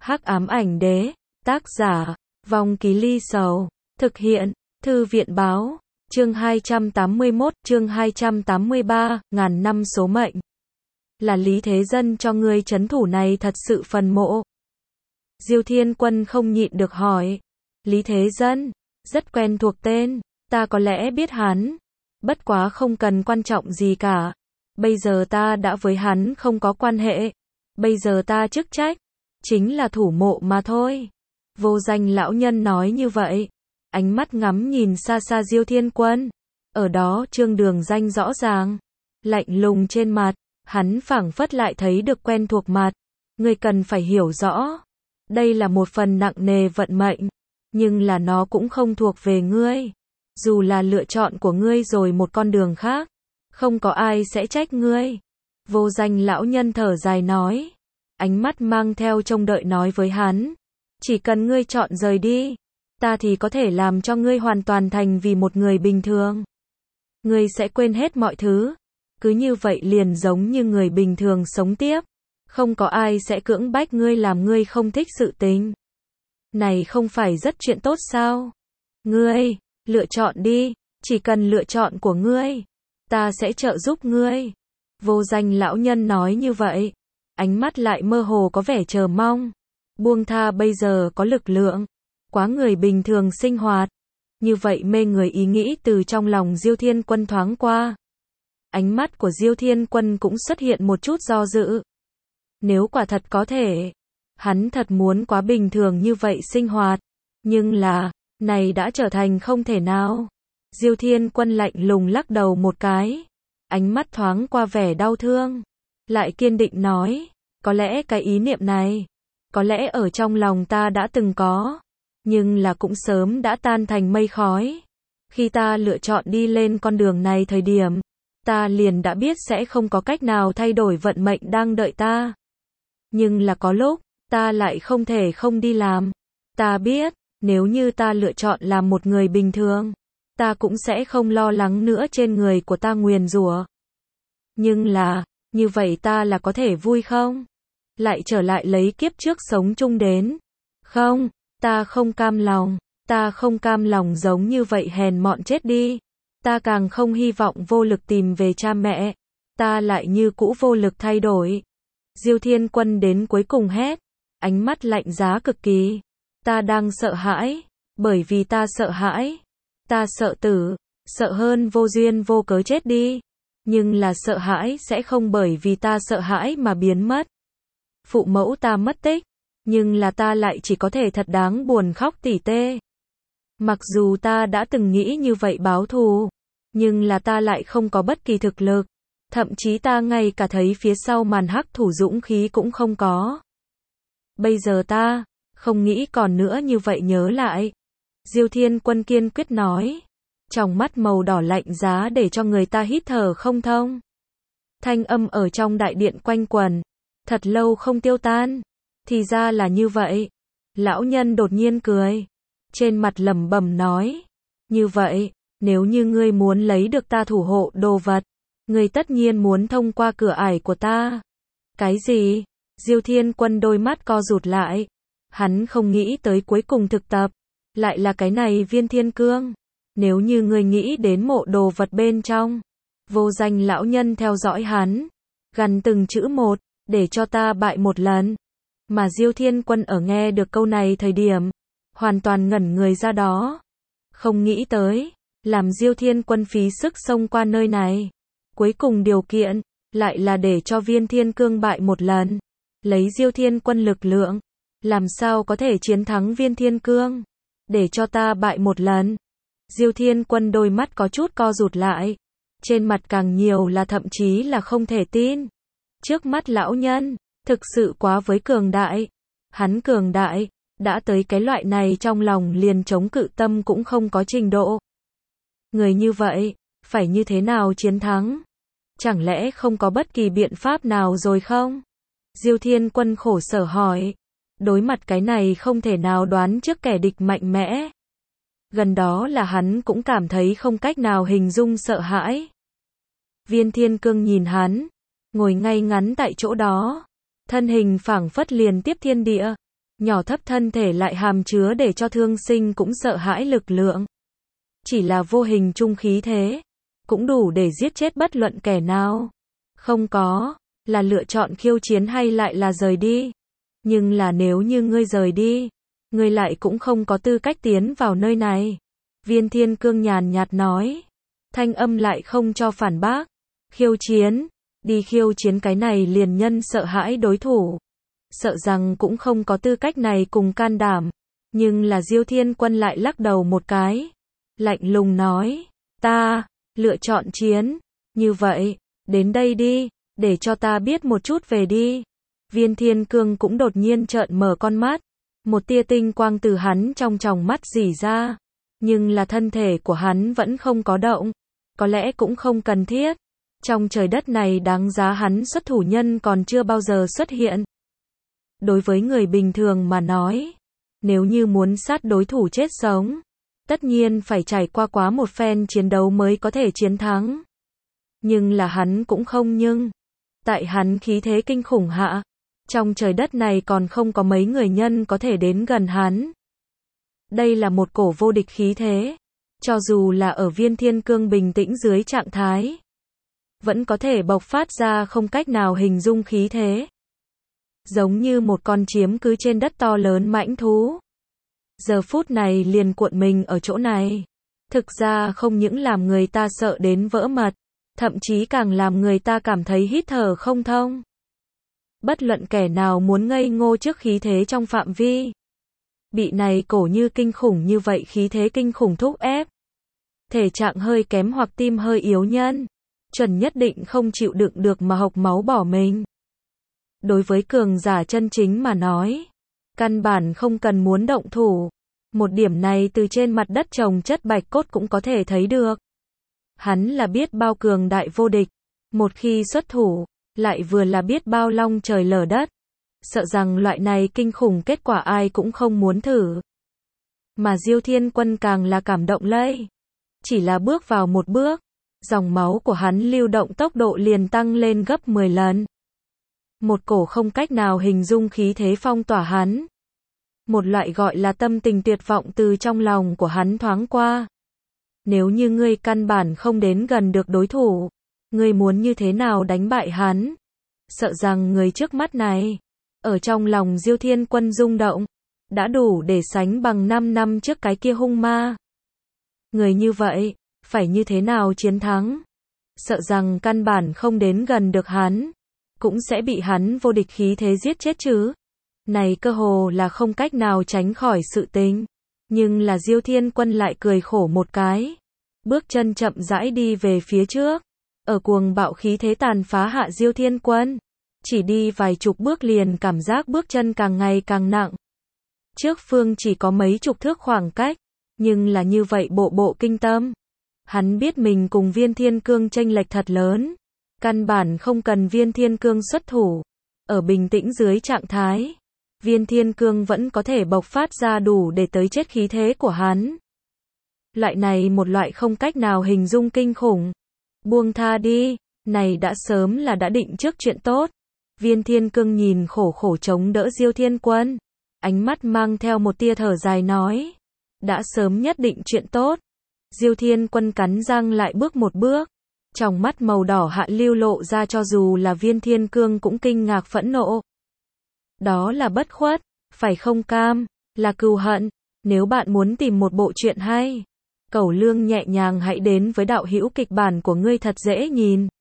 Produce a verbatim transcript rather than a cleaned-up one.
Hắc ám ảnh đế, tác giả, Vong Ký Ly Sầu, thực hiện, Thư viện báo, chương hai trăm tám mươi mốt, chương hai trăm tám mươi ba, ngàn năm số mệnh. Là Lý Thế Dân cho ngươi trấn thủ này thật sự phần mộ. Diêu Thiên Quân không nhịn được hỏi. Lý Thế Dân, rất quen thuộc tên, ta có lẽ biết hắn, bất quá không cần quan trọng gì cả. Bây giờ ta đã với hắn không có quan hệ, bây giờ ta chức trách chính là thủ mộ mà thôi. Vô Danh lão nhân nói như vậy, ánh mắt ngắm nhìn xa xa Diêu Thiên Quân, ở đó Trương Đường Danh rõ ràng, lạnh lùng trên mặt, hắn phảng phất lại thấy được quen thuộc mặt. Ngươi cần phải hiểu rõ, đây là một phần nặng nề vận mệnh, nhưng là nó cũng không thuộc về ngươi. Dù là lựa chọn của ngươi rồi một con đường khác, không có ai sẽ trách ngươi. Vô Danh lão nhân thở dài nói, ánh mắt mang theo trông đợi nói với hắn, chỉ cần ngươi chọn rời đi, ta thì có thể làm cho ngươi hoàn toàn thành vì một người bình thường. Ngươi sẽ quên hết mọi thứ, cứ như vậy liền giống như người bình thường sống tiếp, không có ai sẽ cưỡng bách ngươi làm ngươi không thích sự tình. Này không phải rất chuyện tốt sao? Ngươi, lựa chọn đi, chỉ cần lựa chọn của ngươi, ta sẽ trợ giúp ngươi. Vô Danh lão nhân nói như vậy, ánh mắt lại mơ hồ có vẻ chờ mong. Buông tha bây giờ có lực lượng, quá người bình thường sinh hoạt. Như vậy mê người ý nghĩ từ trong lòng Diêu Thiên Quân thoáng qua. Ánh mắt của Diêu Thiên Quân cũng xuất hiện một chút do dự. Nếu quả thật có thể, hắn thật muốn quá bình thường như vậy sinh hoạt, nhưng là, này đã trở thành không thể nào. Diêu Thiên Quân lạnh lùng lắc đầu một cái, ánh mắt thoáng qua vẻ đau thương, lại kiên định nói, có lẽ cái ý niệm này, có lẽ ở trong lòng ta đã từng có, nhưng là cũng sớm đã tan thành mây khói. Khi ta lựa chọn đi lên con đường này thời điểm, ta liền đã biết sẽ không có cách nào thay đổi vận mệnh đang đợi ta. Nhưng là có lúc, ta lại không thể không đi làm. Ta biết, nếu như ta lựa chọn làm một người bình thường, ta cũng sẽ không lo lắng nữa trên người của ta nguyền rủa. Nhưng là, như vậy ta là có thể vui không? Lại trở lại lấy kiếp trước sống chung đến. Không, ta không cam lòng, ta không cam lòng giống như vậy hèn mọn chết đi. Ta càng không hy vọng vô lực tìm về cha mẹ, ta lại như cũ vô lực thay đổi. Diêu Thiên Quân đến cuối cùng hét, ánh mắt lạnh giá cực kỳ. Ta đang sợ hãi, bởi vì ta sợ hãi. Ta sợ tử, sợ hơn vô duyên vô cớ chết đi. Nhưng là sợ hãi sẽ không bởi vì ta sợ hãi mà biến mất. Phụ mẫu ta mất tích, nhưng là ta lại chỉ có thể thật đáng buồn khóc tỉ tê. Mặc dù ta đã từng nghĩ như vậy báo thù, nhưng là ta lại không có bất kỳ thực lực. Thậm chí ta ngay cả thấy phía sau màn hắc thủ dũng khí cũng không có. Bây giờ ta, không nghĩ còn nữa như vậy nhớ lại. Diêu Thiên Quân kiên quyết nói. Trong mắt màu đỏ lạnh giá để cho người ta hít thở không thông. Thanh âm ở trong đại điện quanh quẩn. Thật lâu không tiêu tan. Thì ra là như vậy. Lão nhân đột nhiên cười. Trên mặt lẩm bẩm nói. Như vậy, nếu như ngươi muốn lấy được ta thủ hộ đồ vật, ngươi tất nhiên muốn thông qua cửa ải của ta. Cái gì? Diêu Thiên Quân đôi mắt co rụt lại. Hắn không nghĩ tới cuối cùng thực tập, lại là cái này viên thiên cương. Nếu như ngươi nghĩ đến mộ đồ vật bên trong. Vô Danh lão nhân theo dõi hắn, gần từng chữ một, để cho ta bại một lần. Mà Diêu Thiên Quân ở nghe được câu này thời điểm, hoàn toàn ngẩn người ra đó. Không nghĩ tới, làm Diêu Thiên Quân phí sức xông qua nơi này. Cuối cùng điều kiện, lại là để cho viên thiên cương bại một lần. Lấy Diêu Thiên Quân lực lượng, làm sao có thể chiến thắng viên thiên cương? Để cho ta bại một lần. Diêu Thiên Quân đôi mắt có chút co rụt lại. Trên mặt càng nhiều là thậm chí là không thể tin. Trước mắt lão nhân, thực sự quá với cường đại. Hắn cường đại, đã tới cái loại này trong lòng liền chống cự tâm cũng không có trình độ. Người như vậy, phải như thế nào chiến thắng? Chẳng lẽ không có bất kỳ biện pháp nào rồi không? Diêu Thiên Quân khổ sở hỏi. Đối mặt cái này không thể nào đoán trước kẻ địch mạnh mẽ. Gần đó là hắn cũng cảm thấy không cách nào hình dung sợ hãi. Viên thiên cương nhìn hắn, ngồi ngay ngắn tại chỗ đó. Thân hình phảng phất liền tiếp thiên địa. nhỏ thấp thân thể lại hàm chứa để cho thương sinh cũng sợ hãi lực lượng. Chỉ là vô hình trung khí thế, cũng đủ để giết chết bất luận kẻ nào. Không có, là lựa chọn khiêu chiến hay lại là rời đi. Nhưng là nếu như ngươi rời đi, ngươi lại cũng không có tư cách tiến vào nơi này. Viên Thiên Cương nhàn nhạt nói, thanh âm lại không cho phản bác. Khiêu chiến, đi khiêu chiến cái này liền nhân sợ hãi đối thủ. Sợ rằng cũng không có tư cách này cùng can đảm. Nhưng là Diêu Thiên Quân lại lắc đầu một cái. Lạnh lùng nói, ta, lựa chọn chiến. Như vậy, đến đây đi, để cho ta biết một chút về đi. Viên Thiên Cương cũng đột nhiên trợn mở con mắt. Một tia tinh quang từ hắn trong tròng mắt rỉ ra. Nhưng là thân thể của hắn vẫn không có động. Có lẽ cũng không cần thiết. Trong trời đất này đáng giá hắn xuất thủ nhân còn chưa bao giờ xuất hiện. Đối với người bình thường mà nói, nếu như muốn sát đối thủ chết sống, tất nhiên phải trải qua quá một phen chiến đấu mới có thể chiến thắng. Nhưng là hắn cũng không nhưng. Tại hắn khí thế kinh khủng hạ, trong trời đất này còn không có mấy người nhân có thể đến gần hắn. Đây là một cổ vô địch khí thế. Cho dù là ở Viên Thiên Cương bình tĩnh dưới trạng thái, vẫn có thể bộc phát ra không cách nào hình dung khí thế. Giống như một con chiếm cứ trên đất to lớn mãnh thú. Giờ phút này liền cuộn mình ở chỗ này. Thực ra không những làm người ta sợ đến vỡ mật, thậm chí càng làm người ta cảm thấy hít thở không thông. Bất luận kẻ nào muốn ngây ngô trước khí thế trong phạm vi. Bị này cổ như kinh khủng như vậy khí thế kinh khủng thúc ép. Thể trạng hơi kém hoặc tim hơi yếu nhân, chuẩn nhất định không chịu đựng được mà hộc máu bỏ mình. Đối với cường giả chân chính mà nói, căn bản không cần muốn động thủ. Một điểm này từ trên mặt đất trồng chất bạch cốt cũng có thể thấy được. Hắn là biết bao cường đại vô địch. Một khi xuất thủ, lại vừa là biết bao long trời lở đất. Sợ rằng loại này kinh khủng kết quả ai cũng không muốn thử. Mà Diêu Thiên Quân càng là cảm động lây. Chỉ là bước vào một bước, dòng máu của hắn lưu động tốc độ liền tăng lên gấp mười lần. Một cổ không cách nào hình dung khí thế phong tỏa hắn. Một loại gọi là tâm tình tuyệt vọng từ trong lòng của hắn thoáng qua. Nếu như ngươi căn bản không đến gần được đối thủ, ngươi muốn như thế nào đánh bại hắn? Sợ rằng người trước mắt này, ở trong lòng Diêu Thiên Quân rung động, đã đủ để sánh bằng năm năm trước cái kia hung ma. Người như vậy, phải như thế nào chiến thắng? Sợ rằng căn bản không đến gần được hắn, cũng sẽ bị hắn vô địch khí thế giết chết chứ. Này cơ hồ là không cách nào tránh khỏi sự tình. Nhưng là Diêu Thiên Quân lại cười khổ một cái. Bước chân chậm rãi đi về phía trước. Ở cuồng bạo khí thế tàn phá hạ Diêu Thiên Quân. Chỉ đi vài chục bước liền cảm giác bước chân càng ngày càng nặng. Trước phương chỉ có mấy chục thước khoảng cách. Nhưng là như vậy bộ bộ kinh tâm. Hắn biết mình cùng Viên Thiên Cương chênh lệch thật lớn. Căn bản không cần Viên Thiên Cương xuất thủ. Ở bình tĩnh dưới trạng thái, Viên Thiên Cương vẫn có thể bộc phát ra đủ để tới chết khí thế của hắn. Loại này một loại không cách nào hình dung kinh khủng. Buông tha đi, này đã sớm là đã định trước chuyện tốt. Viên Thiên Cương nhìn khổ khổ chống đỡ Diêu Thiên Quân. Ánh mắt mang theo một tia thở dài nói. Đã sớm nhất định chuyện tốt. Diêu Thiên Quân cắn răng lại bước một bước. Trong mắt màu đỏ hạ lưu lộ ra cho dù là Viên Thiên Cương cũng kinh ngạc phẫn nộ. Đó là bất khuất, phải không cam, là cừu hận. Nếu bạn muốn tìm một bộ truyện hay, Cẩu Lương nhẹ nhàng hãy đến với đạo hữu kịch bản của ngươi thật dễ nhìn.